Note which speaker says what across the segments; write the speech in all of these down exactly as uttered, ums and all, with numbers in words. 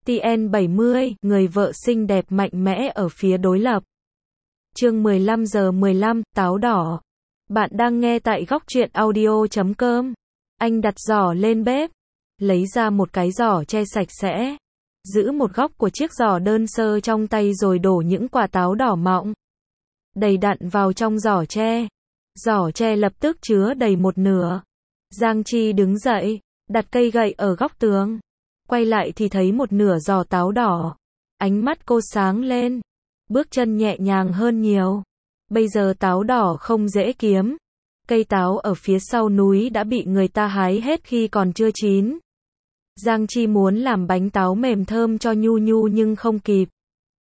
Speaker 1: tê en bảy mươi, người vợ xinh đẹp mạnh mẽ ở phía đối lập. Chương mười lăm giờ mười lăm, táo đỏ. Bạn đang nghe tại góc truyện audio chấm com. Anh đặt giỏ lên bếp, lấy ra một cái giỏ tre sạch sẽ, giữ một góc của chiếc giỏ đơn sơ trong tay rồi đổ những quả táo đỏ mọng đầy đặn vào trong giỏ tre. Giỏ tre lập tức chứa đầy một nửa. Giang Chi đứng dậy, đặt cây gậy ở góc tường, quay lại thì thấy một nửa giỏ táo đỏ. Ánh mắt cô sáng lên, bước chân nhẹ nhàng hơn nhiều. Bây giờ táo đỏ không dễ kiếm. Cây táo ở phía sau núi đã bị người ta hái hết khi còn chưa chín. Giang Chi muốn làm bánh táo mềm thơm cho Nhu Nhu nhưng không kịp.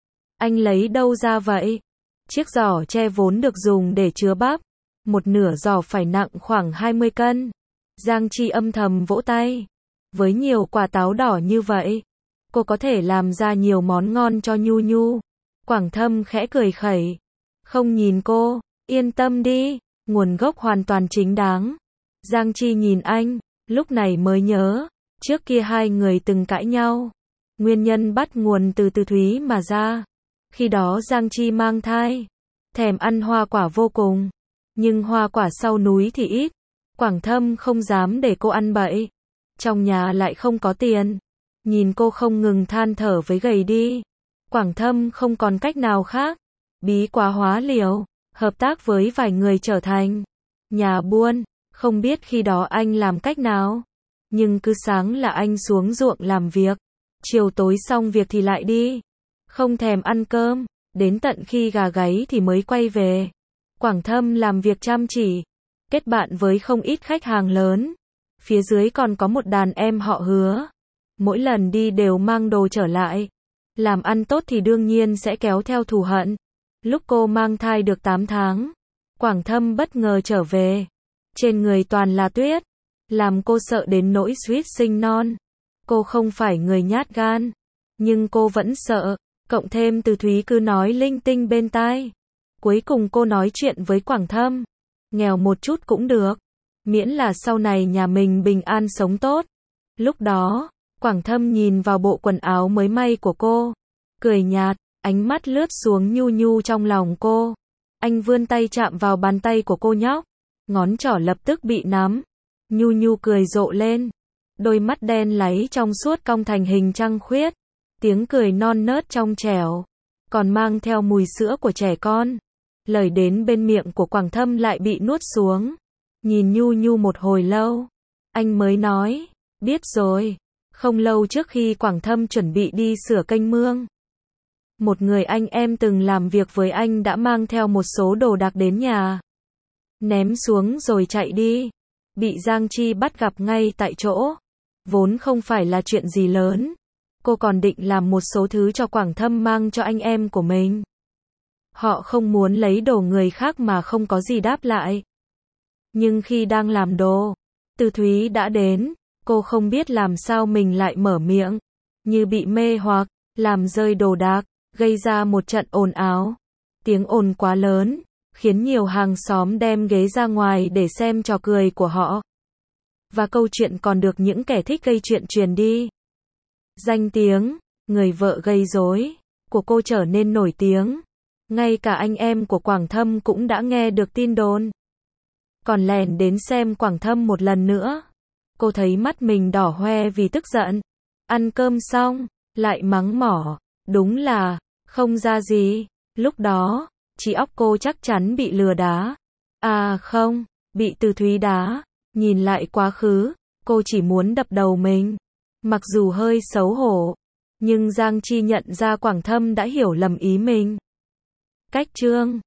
Speaker 1: Anh lấy đâu ra vậy? Chiếc giỏ tre vốn được dùng để chứa bắp. Một nửa giỏ phải nặng khoảng hai mươi cân. Giang Chi âm thầm vỗ tay. Với nhiều quả táo đỏ như vậy, cô có thể làm ra nhiều món ngon cho Nhu Nhu. Quảng Thâm khẽ cười khẩy. Không nhìn cô, yên tâm đi, nguồn gốc hoàn toàn chính đáng. Giang Chi nhìn anh, lúc này mới nhớ, trước kia hai người từng cãi nhau. Nguyên nhân bắt nguồn từ Từ Thúy mà ra. Khi đó Giang Chi mang thai, thèm ăn hoa quả vô cùng, nhưng hoa quả sau núi thì ít. Quảng Thâm không dám để cô ăn bậy. Trong nhà lại không có tiền. Nhìn cô không ngừng than thở với gầy đi. Quảng Thâm không còn cách nào khác. Bí quá hóa liều, hợp tác với vài người trở thành nhà buôn. Không biết khi đó anh làm cách nào. Nhưng cứ sáng là anh xuống ruộng làm việc. Chiều tối xong việc thì lại đi. Không thèm ăn cơm. Đến tận khi gà gáy thì mới quay về. Quảng Thâm làm việc chăm chỉ. Kết bạn với không ít khách hàng lớn. Phía dưới còn có một đàn em họ Hứa. Mỗi lần đi đều mang đồ trở lại. Làm ăn tốt thì đương nhiên sẽ kéo theo thù hận. Lúc cô mang thai được tám tháng, Quảng Thâm bất ngờ trở về. Trên người toàn là tuyết, làm cô sợ đến nỗi suýt sinh non. Cô không phải người nhát gan, nhưng cô vẫn sợ. Cộng thêm Từ Thúy cứ nói linh tinh bên tai. Cuối cùng cô nói chuyện với Quảng Thâm. Nghèo một chút cũng được, miễn là sau này nhà mình bình an sống tốt. Lúc đó, Quảng Thâm nhìn vào bộ quần áo mới may của cô, cười nhạt, ánh mắt lướt xuống Nhu Nhu trong lòng cô. Anh vươn tay chạm vào bàn tay của cô nhóc, ngón trỏ lập tức bị nắm. Nhu Nhu cười rộ lên, đôi mắt đen láy trong suốt cong thành hình trăng khuyết, tiếng cười non nớt trong trẻo, còn mang theo mùi sữa của trẻ con. Lời đến bên miệng của Quảng Thâm lại bị nuốt xuống. Nhìn Nhu Nhu một hồi lâu, anh mới nói, biết rồi. Không lâu trước khi Quảng Thâm chuẩn bị đi sửa kênh mương, một người anh em từng làm việc với anh đã mang theo một số đồ đạc đến nhà, ném xuống rồi chạy đi. Bị Giang Chi bắt gặp ngay tại chỗ. Vốn không phải là chuyện gì lớn. Cô còn định làm một số thứ cho Quảng Thâm mang cho anh em của mình. Họ không muốn lấy đồ người khác mà không có gì đáp lại. Nhưng khi đang làm đồ, Từ Thúy đã đến. Cô không biết làm sao mình lại mở miệng, như bị mê hoặc, làm rơi đồ đạc, gây ra một trận ồn ào. Tiếng ồn quá lớn, khiến nhiều hàng xóm đem ghế ra ngoài để xem trò cười của họ. Và câu chuyện còn được những kẻ thích gây chuyện truyền đi. Danh tiếng, người vợ gây rối của cô trở nên nổi tiếng. Ngay cả anh em của Quảng Thâm cũng đã nghe được tin đồn. Còn lèn đến xem Quảng Thâm một lần nữa. Cô thấy mắt mình đỏ hoe vì tức giận. Ăn cơm xong, lại mắng mỏ. Đúng là, không ra gì. Lúc đó, trí óc cô chắc chắn bị lừa đá. À không, bị Từ Thúy đá. Nhìn lại quá khứ, cô chỉ muốn đập đầu mình. Mặc dù hơi xấu hổ, nhưng Giang Chi nhận ra Quảng Thâm đã hiểu lầm ý mình. Cách chương